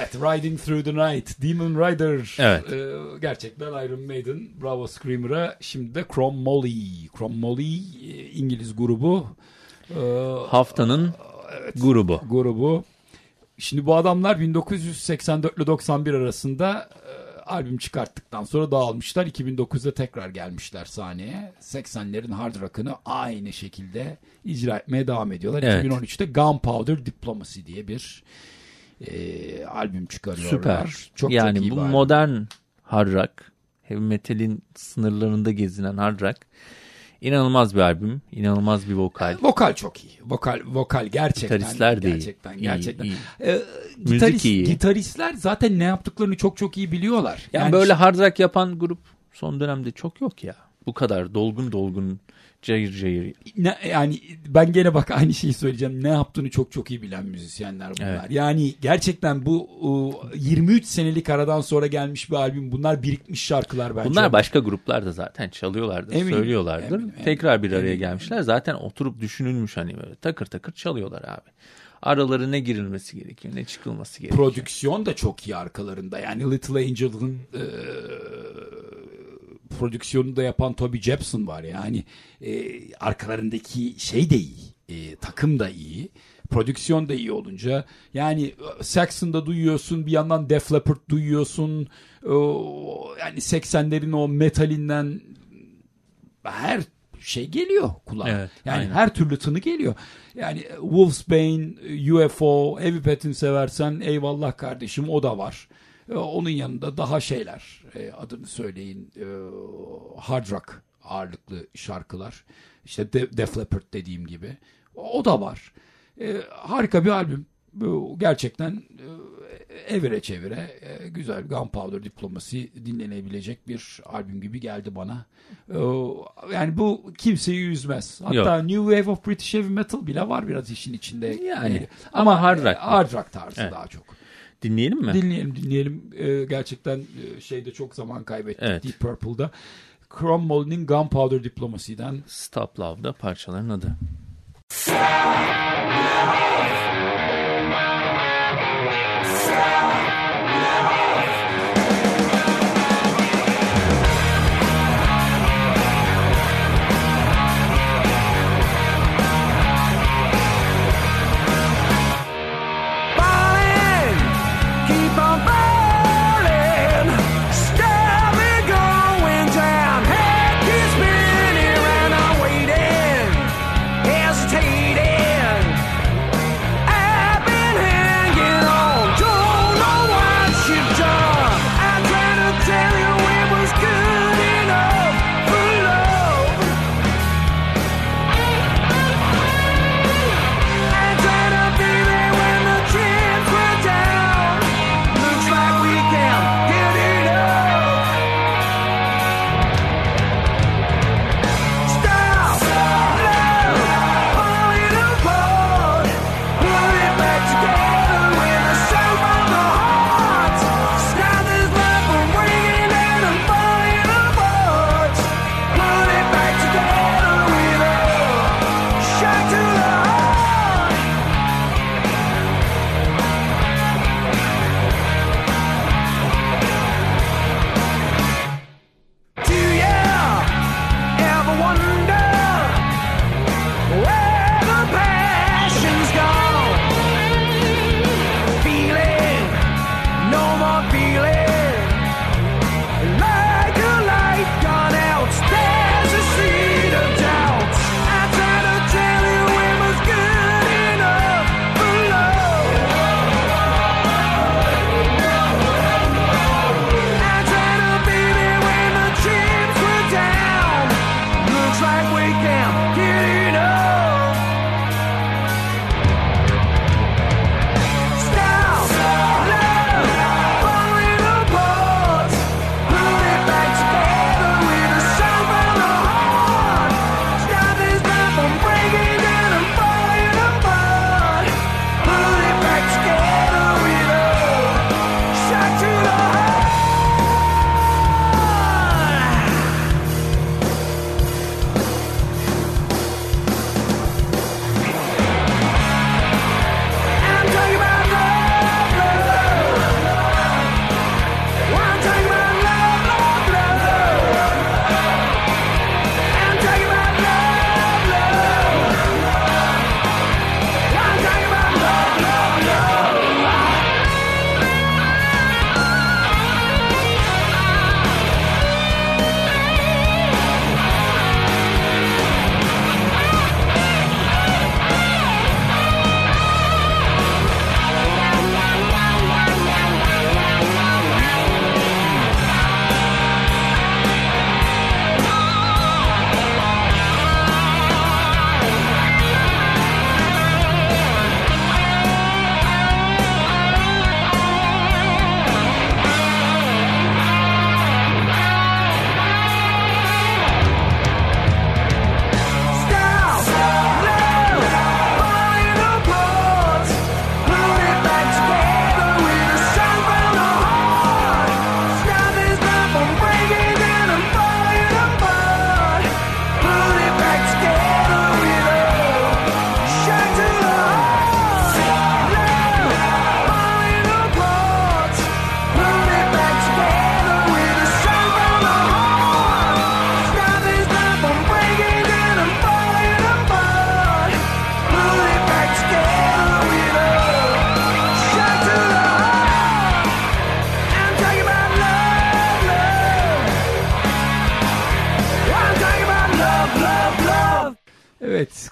Speaker 2: Evet, Riding Through the Night, Demon Rider.
Speaker 1: Evet.
Speaker 2: Gerçekten Iron Maiden, bravo Screamer'a. Şimdi de Chrome Molly, İngiliz grubu.
Speaker 1: Haftanın grubu.
Speaker 2: Şimdi bu adamlar 1984 ile 91 arasında albüm çıkarttıktan sonra dağılmışlar. 2009'da tekrar gelmişler sahneye. 80'lerin hard rock'ını aynı şekilde icra etmeye devam ediyorlar. Evet. 2013'te Gunpowder Diplomacy diye bir albüm çıkarıyorlar.
Speaker 1: Süper.
Speaker 2: Çok
Speaker 1: yani
Speaker 2: çok iyi
Speaker 1: bu modern hard rock, heavy metal'in sınırlarında gezinen hard rock. İnanılmaz bir albüm, inanılmaz bir vokal.
Speaker 2: Vokal çok iyi. Vokal gerçekten.
Speaker 1: Gitaristler de
Speaker 2: gerçekten.
Speaker 1: İyi.
Speaker 2: Müzik iyi. Gitaristler zaten ne yaptıklarını çok iyi biliyorlar.
Speaker 1: Yani böyle hard rock yapan grup son dönemde çok yok ya. Bu kadar dolgun, cayır.
Speaker 2: Yani ben gene bak aynı şeyi söyleyeceğim. Ne yaptığını çok iyi bilen müzisyenler bunlar. Evet. Yani gerçekten bu 23 senelik aradan sonra gelmiş bir albüm. Bunlar birikmiş şarkılar bence.
Speaker 1: Bunlar başka gruplar da zaten çalıyorlardır, söylüyorlardır. Eminim. Tekrar bir araya gelmişler. Zaten oturup düşünülmüş hani böyle takır çalıyorlar abi. Araları ne girilmesi gerekiyor, ne çıkılması gerekiyor.
Speaker 2: Prodüksiyon da çok iyi arkalarında. Yani Little Angel'ın prodüksiyonunu da yapan Toby Jepson var. Yani arkalarındaki şey de iyi. Takım da iyi. Prodüksiyon da iyi olunca yani Saxon'da duyuyorsun, bir yandan Def Leppard duyuyorsun. Yani 80'lerin o metalinden her şey geliyor kulağa. Evet, yani aynen. Her türlü tını geliyor. Yani Wolfsbane, UFO, Heavy Metal seversen eyvallah kardeşim, o da var. Onun yanında daha şeyler, adını söyleyin, hard rock ağırlıklı şarkılar. İşte Def Leppard dediğim gibi. O da var. Harika bir albüm. Gerçekten evire çevire güzel. Gunpowder Diplomacy dinlenebilecek bir albüm gibi geldi bana. Yani bu kimseyi üzmez. Hatta yok. New Wave of British Heavy Metal bile var biraz işin içinde.
Speaker 1: Yani ama hard rock.
Speaker 2: Hard rock tarzı evet. Daha çok.
Speaker 1: Dinleyelim mi?
Speaker 2: Dinleyelim. Gerçekten şeyde çok zaman kaybettik. Evet. Deep Purple'da. Chrome Molly'nin Gunpowder Diplomacy'den.
Speaker 1: Stop Love'da parçaların adı.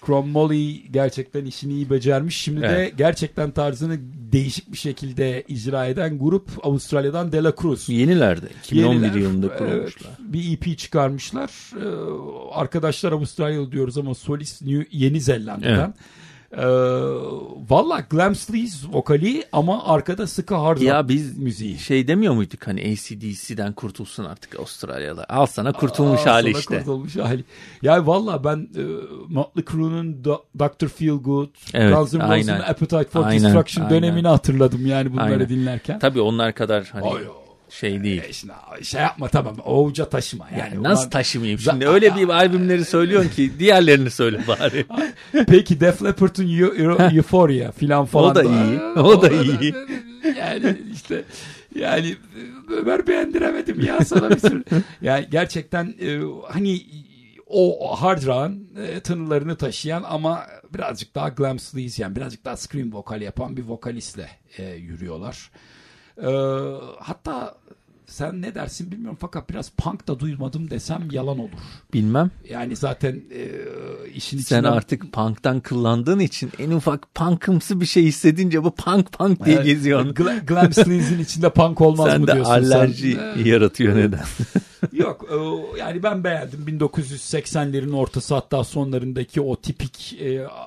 Speaker 2: Chromoly gerçekten işini iyi becermiş. Şimdi de gerçekten tarzını değişik bir şekilde icra eden grup Avustralya'dan De La Cruz.
Speaker 1: Yenilerde. 2011 yılında kurulmuşlar.
Speaker 2: Bir EP çıkarmışlar. Arkadaşlar Avustralyalı diyoruz ama solist Yeni Zelanda'dan. Valla Glam Sleaze vokali ama arkada sıkı hard rock müziği.
Speaker 1: Şey demiyor muyduk hani AC/DC'den kurtulsun artık Avustralyalı. Al sana kurtulmuş hali işte.
Speaker 2: Kurtulmuş hali. Ya valla ben Mötley Crüe'nün Dr. Feelgood, Guns N' Roses'ın Appetite for Destruction dönemini hatırladım yani bunları dinlerken.
Speaker 1: Tabii onlar kadar hani şey değil.
Speaker 2: Şey yapma tamam. Ovuca taşıma. Yani
Speaker 1: nasıl taşımayayım? Şimdi öyle bir albümleri söylüyorsun ki diğerlerini söyle bari.
Speaker 2: Peki Def Leppard'ın Euphoria falan.
Speaker 1: O da iyi. O da iyi.
Speaker 2: Yani işte yani Ömer beğendiremedim ya sana bir sürü. Yani gerçekten hani o hard rock'ın tınılarını taşıyan ama birazcık daha glam sleaze yani birazcık daha scream vokal yapan bir vokalistle yürüyorlar. Hatta sen ne dersin bilmiyorum fakat biraz punk da duymadım desem yalan olur.
Speaker 1: Bilmem.
Speaker 2: Yani zaten işin
Speaker 1: sen içinden... artık punk'tan kıllandığın için en ufak punk'ımsı bir şey hissedince bu punk diye geziyorsun.
Speaker 2: Glam sleaze'in içinde punk olmaz
Speaker 1: sen
Speaker 2: mı diyorsun?
Speaker 1: Sen de alerji yaratıyor neden?
Speaker 2: Yok yani ben beğendim 1980'lerin ortası hatta sonlarındaki o tipik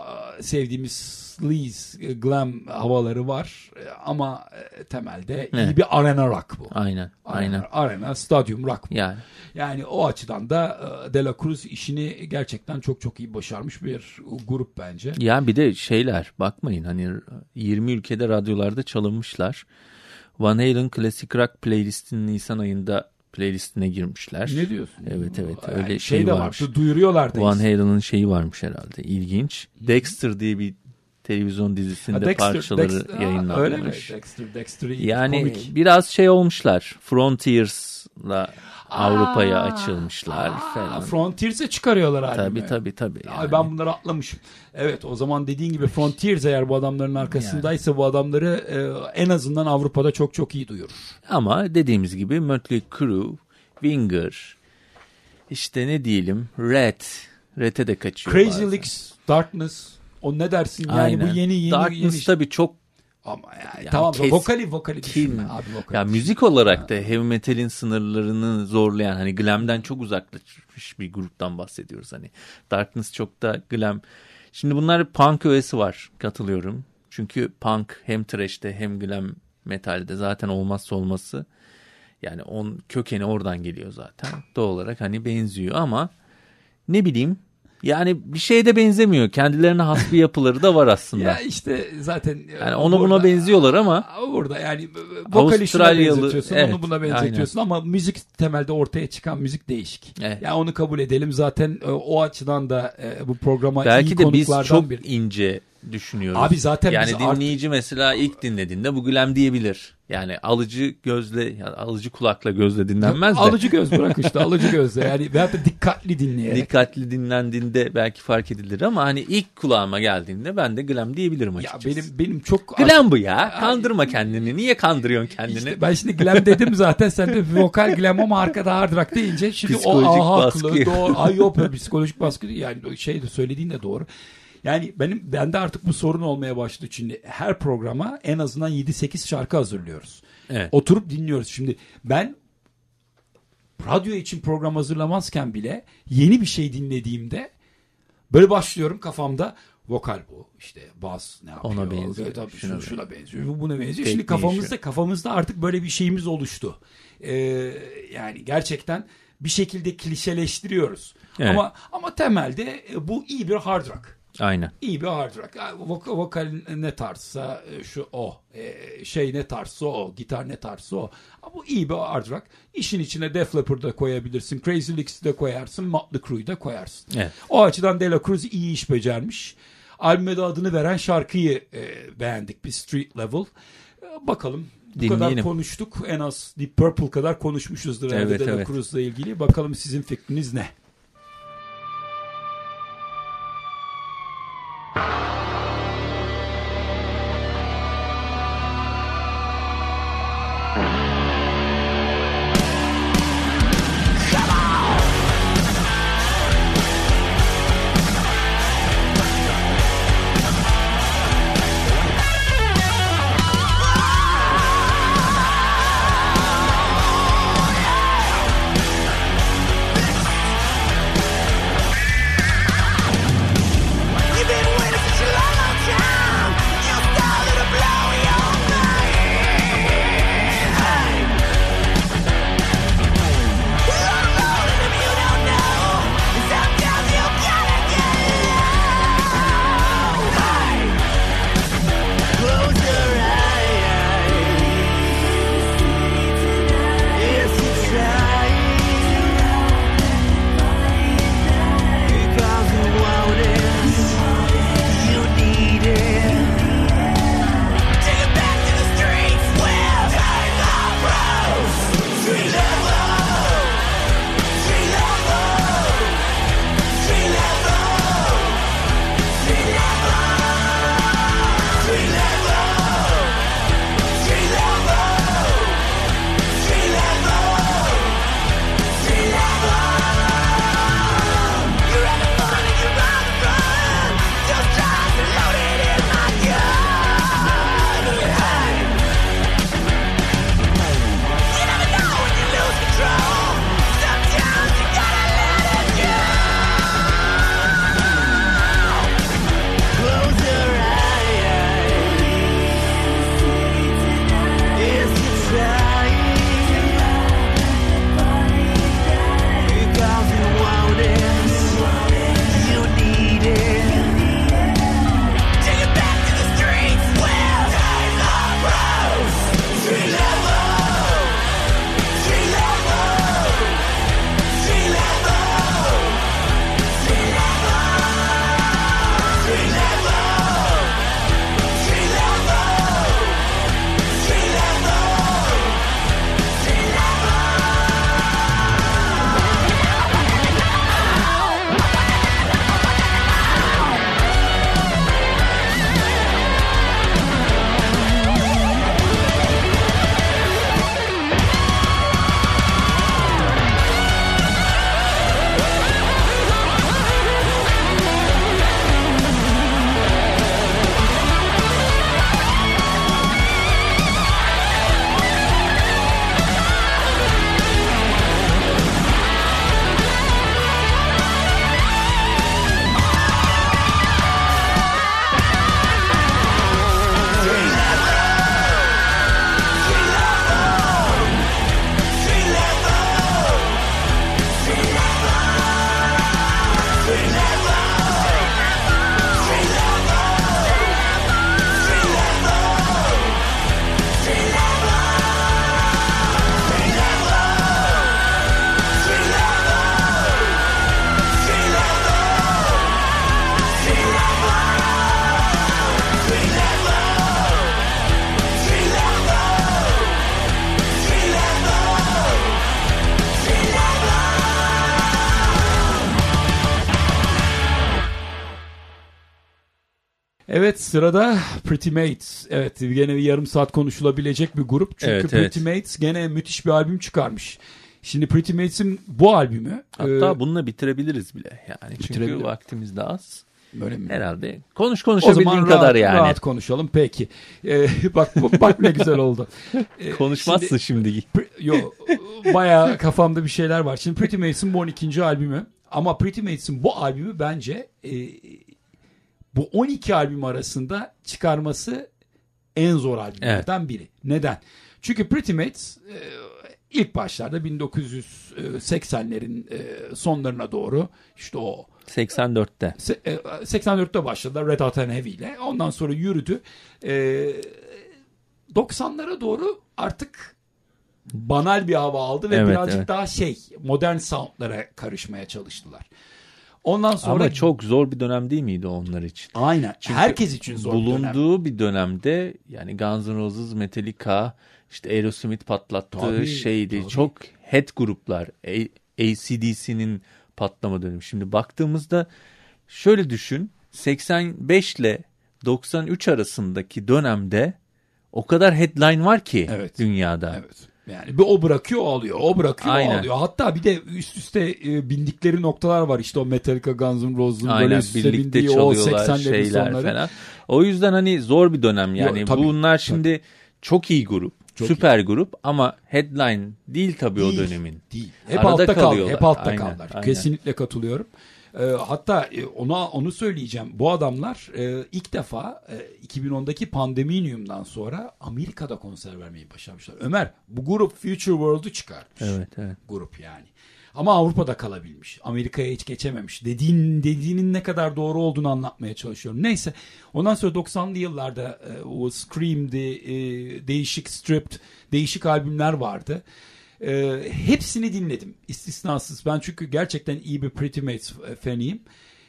Speaker 2: sevdiğimiz sleaze, glam havaları var ama temelde iyi bir arena rock bu.
Speaker 1: Aynen.
Speaker 2: Arena, stadyum rock bu.
Speaker 1: Yani
Speaker 2: o açıdan da De La Cruz işini gerçekten çok çok iyi başarmış bir grup bence.
Speaker 1: Ya bir de şeyler bakmayın hani 20 ülkede radyolarda çalınmışlar. Van Halen Classic Rock playlistinin Nisan ayında playlistine girmişler.
Speaker 2: Ne diyorsun?
Speaker 1: Evet öyle şey
Speaker 2: de
Speaker 1: varmış.
Speaker 2: Duyuruyorlardı.
Speaker 1: Van Halen'ın şeyi varmış herhalde. İlginç. Dexter diye bir televizyon dizisinde parçaları yayınlanmış.
Speaker 2: Öyle mi? Dexter
Speaker 1: yani
Speaker 2: komik.
Speaker 1: Biraz şey olmuşlar. Frontiers'la Avrupa'ya açılmışlar falan.
Speaker 2: Frontiers'e çıkarıyorlar halime.
Speaker 1: Tabii.
Speaker 2: Yani. Ben bunları atlamışım. Evet o zaman dediğin gibi Frontiers eğer bu adamların arkasındaysa bu adamları en azından Avrupa'da çok çok iyi duyurur.
Speaker 1: Ama dediğimiz gibi Mötley Crüe, Winger, işte ne diyelim Red'e de kaçıyor.
Speaker 2: Crazy Legs, Darkness. O ne dersin yani
Speaker 1: aynen.
Speaker 2: Bu yeni
Speaker 1: Darkness tabii çok
Speaker 2: ama yani tamam vokali düşünme abi vokali.
Speaker 1: Ya müzik olarak da heavy metal'in sınırlarını zorlayan hani glam'den çok uzaklaşmış bir gruptan bahsediyoruz hani. Darkness çok da glam. Şimdi bunlar punk öğesi var katılıyorum. Çünkü punk hem thrash'te hem glam metalde zaten olmazsa olması. Yani kökeni oradan geliyor zaten. Doğal olarak hani benziyor ama ne bileyim yani bir şeye de benzemiyor. Kendilerine has bir yapıları da var aslında.
Speaker 2: Ya işte zaten
Speaker 1: yani ona buna benziyorlar ama
Speaker 2: burada yani vokali şuna benzetiyorsun, onu buna benzetiyorsun
Speaker 1: aynen.
Speaker 2: Ama müzik temelde ortaya çıkan müzik değişik.
Speaker 1: Evet.
Speaker 2: Yani onu kabul edelim. Zaten o açıdan da bu programa
Speaker 1: belki
Speaker 2: iyi
Speaker 1: de biz çok
Speaker 2: bir
Speaker 1: ince düşünüyoruz.
Speaker 2: Abi zaten
Speaker 1: yani dinleyici mesela ilk dinlediğinde bu glam diyebilir. Yani alıcı kulakla gözle dinlenmez de.
Speaker 2: Alıcı göz bırak işte alıcı gözle. Yani veyahut da dikkatli dinleyerek.
Speaker 1: Dikkatli dinlendiğinde belki fark edilir ama hani ilk kulağıma geldiğinde ben de glam diyebilirim açıkçası.
Speaker 2: Ya benim çok
Speaker 1: glam bu ya. Kandırma kendini. Niye kandırıyorsun kendini?
Speaker 2: İşte ben şimdi glam dedim zaten. Sen de vokal glam ama arkada hard rock deyince şimdi
Speaker 1: psikolojik baskı.
Speaker 2: Doğru. Ay yok psikolojik baskı yani söylediğin de doğru. Yani bende artık bu sorun olmaya başladı. Şimdi her programa en azından 7-8 şarkı hazırlıyoruz.
Speaker 1: Evet.
Speaker 2: Oturup dinliyoruz. Şimdi ben radyo için program hazırlamazken bile yeni bir şey dinlediğimde böyle başlıyorum kafamda. Vokal bu. İşte bas ne yapıyor?
Speaker 1: Ona benziyor.
Speaker 2: Şuna benziyor. Buna benziyor. Şimdi kafamızda artık böyle bir şeyimiz oluştu. Yani gerçekten bir şekilde klişeleştiriyoruz. Evet. Ama temelde bu iyi bir hard rock.
Speaker 1: Aynen.
Speaker 2: İyi bir hard rock. Vokal ne tarzsa ne tarzsa o, gitar ne tarzsa o. Ama bu iyi bir hard rock. İşin içine Def Leppard'ı koyabilirsin, Crazy Legs'i de koyarsın, Mötley Crüe'yi de koyarsın.
Speaker 1: Evet.
Speaker 2: O açıdan De La Cruz iyi iş becermiş. Albüme de adını veren şarkıyı beğendik bir Street Level. Bakalım. Bu kadar konuştuk. En az Deep Purple kadar konuşmuşuzdur herhalde De La Cruz'la ilgili. Bakalım sizin fikriniz ne? Evet, sırada Pretty Mates. Evet, gene bir yarım saat konuşulabilecek bir grup. Çünkü Pretty Mates gene müthiş bir albüm çıkarmış. Şimdi Pretty Mates'in bu albümü...
Speaker 1: Hatta bununla bitirebiliriz bile. Yani çünkü vaktimiz de az.
Speaker 2: Böyle mi?
Speaker 1: Herhalde. Konuşabildiğin kadar yani.
Speaker 2: Rahat konuşalım. Peki. Bak ne güzel oldu.
Speaker 1: Konuşmazsın şimdi.
Speaker 2: Bayağı kafamda bir şeyler var. Şimdi Pretty Mates'in bu 12. albümü. Ama Pretty Mates'in bu albümü bence bu 12 albüm arasında çıkarması en zor albümlerden biri. Neden? Çünkü Pretty Mates ilk başlarda 1980'lerin sonlarına doğru işte o
Speaker 1: 84'te.
Speaker 2: 84'te başladılar Red Hot and Heavy ile. Ondan sonra yürüdü. 90'lara doğru artık banal bir hava aldı ve birazcık daha modern soundlara karışmaya çalıştılar. Ondan sonra
Speaker 1: ama çok zor bir dönem değil miydi onlar için?
Speaker 2: Aynen.
Speaker 1: Çünkü
Speaker 2: herkes için zor bir dönem.
Speaker 1: Bulunduğu bir dönemde yani Guns N' Roses, Metallica, işte Aerosmith patlattığı şeydi. Tabii. Çok head gruplar. AC/DC'nin patlama dönemi. Şimdi baktığımızda şöyle düşün. 85 ile 93 arasındaki dönemde o kadar headline var ki dünyada.
Speaker 2: Evet. Yani bir o bırakıyor, o alıyor. O bırakıyor, o alıyor. Hatta bir de üst üste bindikleri noktalar var. İşte o Metallica, Guns N' Roses'un böyle üst üste bindiği o 80'lerin sonları
Speaker 1: falan. O yüzden hani zor bir dönem yani. Bunlar şimdi çok iyi grup. Süper grup ama headline değil tabii o dönemin.
Speaker 2: Değil. Hep altta kaldılar. Kesinlikle katılıyorum. Hatta onu söyleyeceğim. Bu adamlar ilk defa 2010'daki Pandemonium'dan sonra Amerika'da konser vermeyi başarmışlar. Ömer, bu grup Future World'u çıkarmış.
Speaker 1: Evet.
Speaker 2: Grup yani. Ama Avrupa'da kalabilmiş. Amerika'ya hiç geçememiş. Dediğinin ne kadar doğru olduğunu anlatmaya çalışıyorum. Neyse. Ondan sonra 90'lı yıllarda o Scream'di, değişik Stripped, değişik albümler vardı. Hepsini dinledim. İstisnasız. Ben çünkü gerçekten iyi bir Pretty Mates fanıyım.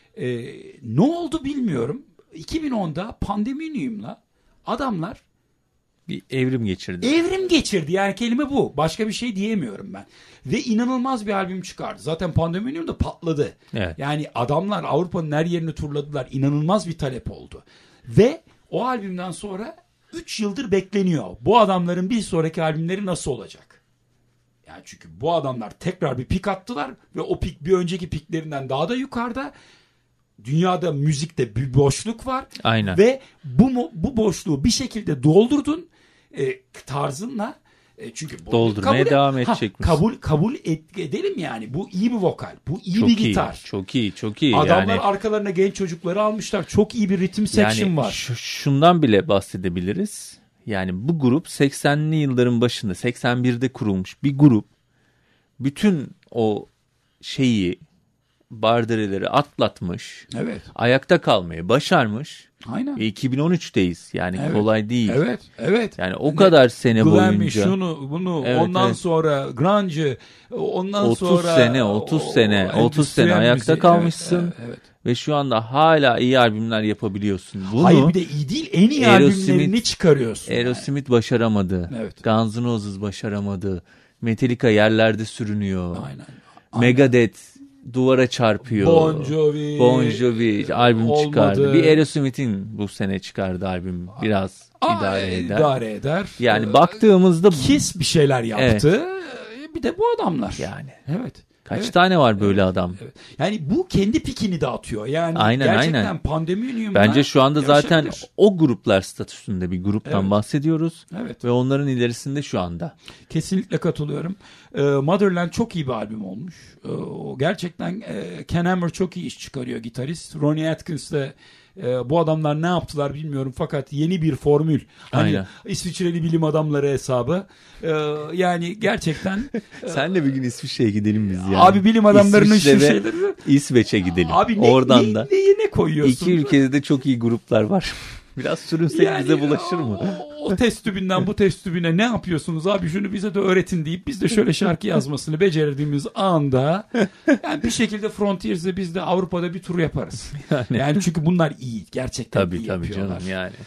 Speaker 2: Ne oldu bilmiyorum. 2010'da Pandemonium'la adamlar
Speaker 1: bir evrim geçirdi.
Speaker 2: Evrim geçirdi. Yani kelime bu. Başka bir şey diyemiyorum ben. Ve inanılmaz bir albüm çıkardı. Zaten Pandemonium da patladı.
Speaker 1: Evet.
Speaker 2: Yani adamlar Avrupa'nın her yerini turladılar. İnanılmaz bir talep oldu. Ve o albümden sonra 3 yıldır bekleniyor. Bu adamların bir sonraki albümleri nasıl olacak? Yani çünkü bu adamlar tekrar bir pik attılar ve o pik bir önceki piklerinden daha da yukarıda. Dünyada müzikte bir boşluk var.
Speaker 1: Aynen.
Speaker 2: Ve bu boşluğu bir şekilde doldurdun tarzınla. Çünkü
Speaker 1: doldurmaya devam edecek misin?
Speaker 2: Kabul edelim yani. Bu iyi bir vokal. Bu iyi
Speaker 1: çok
Speaker 2: bir gitar.
Speaker 1: Çok iyi.
Speaker 2: Adamlar
Speaker 1: yani,
Speaker 2: arkalarına genç çocukları almışlar. Çok iyi bir ritim section var.
Speaker 1: Şundan bile bahsedebiliriz. Yani bu grup 80'li yılların başında 81'de kurulmuş bir grup. Bütün o bardireleri atlatmış.
Speaker 2: Evet.
Speaker 1: Ayakta kalmayı başarmış.
Speaker 2: Aynen.
Speaker 1: 2013'teyiz. Yani kolay değil.
Speaker 2: Evet.
Speaker 1: Yani o kadar sene boyunca.
Speaker 2: Bunu ondan sonra grunge, ondan
Speaker 1: 30
Speaker 2: sonra
Speaker 1: 30 sene ayakta kalmışsın. Evet. Ve şu anda hala iyi albümler yapabiliyorsun.
Speaker 2: Hayır, bir de iyi değil, en iyi albümlerini çıkarıyorsun.
Speaker 1: Aerosmith başaramadı.
Speaker 2: Evet.
Speaker 1: Guns N' Roses başaramadı. Metallica yerlerde sürünüyor.
Speaker 2: Aynen.
Speaker 1: Megadeth duvara çarpıyor. Bon Jovi albüm
Speaker 2: olmadı.
Speaker 1: çıkardı. Bir Aerosmith'in bu sene çıkardı albüm. Biraz idare eder. Yani baktığımızda
Speaker 2: Kiss bir şeyler yaptı. Bir de bu adamlar.
Speaker 1: Yani.
Speaker 2: Evet.
Speaker 1: Kaç tane var böyle adam?
Speaker 2: Evet. Yani bu kendi pikini dağıtıyor. Yani gerçekten Pandemonium'da
Speaker 1: bence şu anda zaten o gruplar statüsünde bir gruptan bahsediyoruz.
Speaker 2: Evet.
Speaker 1: Ve onların ilerisinde şu anda.
Speaker 2: Kesinlikle katılıyorum. Motherland çok iyi bir albüm olmuş. Gerçekten Ken Hammer çok iyi iş çıkarıyor, gitarist. Ronnie Atkins de bu adamlar ne yaptılar bilmiyorum fakat yeni bir formül. Hani İsviçreli bilim adamları hesabı. Yani gerçekten.
Speaker 1: Senle bir gün İsviçre'ye gidelim biz yani.
Speaker 2: Abi bilim adamlarının şu şeyleri.
Speaker 1: İsveç'e gidelim.
Speaker 2: Abi
Speaker 1: oradan da.
Speaker 2: Ne koyuyorsun?
Speaker 1: İki ülkede de çok iyi gruplar var. Biraz sürünsek yani, bize bulaşır mı?
Speaker 2: O test tübünden bu test tübüne ne yapıyorsunuz abi, şunu bize de öğretin deyip biz de şöyle şarkı yazmasını becerdiğimiz anda yani bir şekilde Frontiers'de biz de Avrupa'da bir tur yaparız. Yani çünkü bunlar iyi. Gerçekten iyi yapıyorlar.
Speaker 1: Tabii canım yani.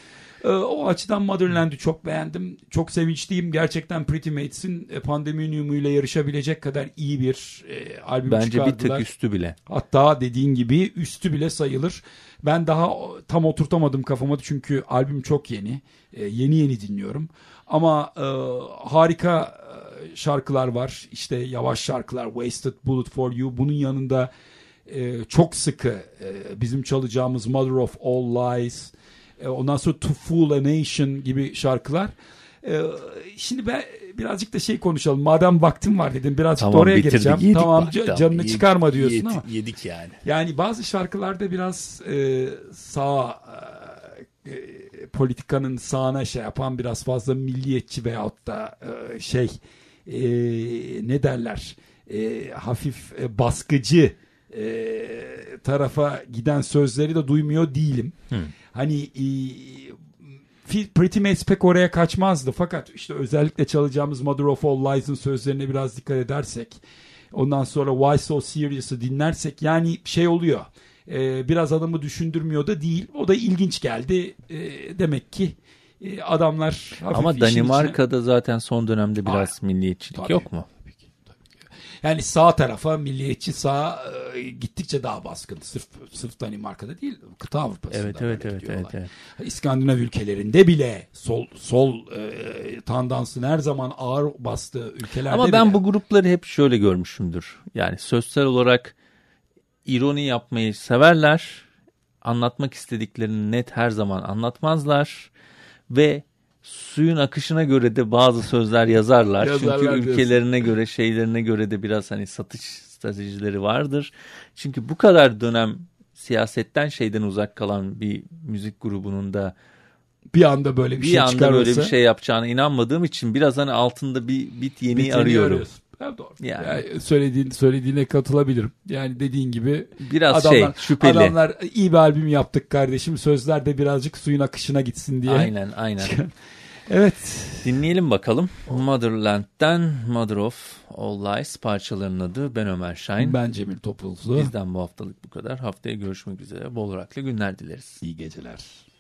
Speaker 2: O açıdan Motherland'ı çok beğendim. Çok sevinçliyim. Gerçekten Pretty Mates'in Pandemonium'uyla yarışabilecek kadar iyi bir albüm
Speaker 1: bence
Speaker 2: çıkardılar.
Speaker 1: Bence bir tık üstü bile.
Speaker 2: Hatta dediğin gibi üstü bile sayılır. Ben daha tam oturtamadım kafama çünkü albüm çok yeni. Yeni dinliyorum. Ama harika şarkılar var. İşte yavaş şarkılar, Wasted Bullet for You. Bunun yanında çok sıkı bizim çalacağımız Mother of All Lies, ondan sonra To Fool a Nation gibi şarkılar. Şimdi ben birazcık da konuşalım. Madem vaktim var dedim birazcık
Speaker 1: tamam,
Speaker 2: da oraya gireceğim. Tamam canını çıkarma diyorsun ama.
Speaker 1: Yedik yani.
Speaker 2: Yani bazı şarkılarda biraz sağ politikanın sağına yapan biraz fazla milliyetçi veyahut da ne derler hafif baskıcı tarafa giden sözleri de duymuyor değilim. Hani Pretty Mates pek oraya kaçmazdı fakat işte özellikle çalacağımız Mother of All Lies'ın sözlerine biraz dikkat edersek, ondan sonra Why So Serious'ı dinlersek yani oluyor. Biraz adamı düşündürmüyor da değil. O da ilginç geldi. Demek ki adamlar
Speaker 1: ama Danimarka'da zaten son dönemde biraz milliyetçilik yok mu?
Speaker 2: Yani sağ tarafa milliyetçi sağ gittikçe daha baskın. Sırf Danimarka'da değil, kıta Avrupa'sında.
Speaker 1: Evet.
Speaker 2: İskandinav ülkelerinde bile sol tandansın her zaman ağır bastığı ülkelerde
Speaker 1: ama ben bu grupları hep şöyle görmüşümdür. Yani sözsel olarak ironi yapmayı severler. Anlatmak istediklerini net her zaman anlatmazlar. Ve suyun akışına göre de bazı sözler yazarlar. Çünkü ülkelerine göre, şeylerine göre de biraz satış stratejileri vardır. Çünkü bu kadar dönem siyasetten şeyden uzak kalan bir müzik grubunun da
Speaker 2: bir anda böyle bir şey çıkarırsa,
Speaker 1: böyle bir şey yapacağına inanmadığım için biraz yeni bit arıyorum.
Speaker 2: Doğru. Yani söylediğine katılabilirim. Yani dediğin gibi
Speaker 1: biraz şüpheli.
Speaker 2: Adamlar iyi bir albüm yaptık kardeşim. Sözler de birazcık suyun akışına gitsin diye.
Speaker 1: Aynen.
Speaker 2: Evet.
Speaker 1: Dinleyelim bakalım. Motherland'den Mother of All Lies parçalarının adı. Ben Ömer Şahin.
Speaker 2: Ben Cemil Topuzlu.
Speaker 1: Bizden bu haftalık bu kadar. Haftaya görüşmek üzere. Bol rock'lı günler dileriz.
Speaker 2: İyi geceler.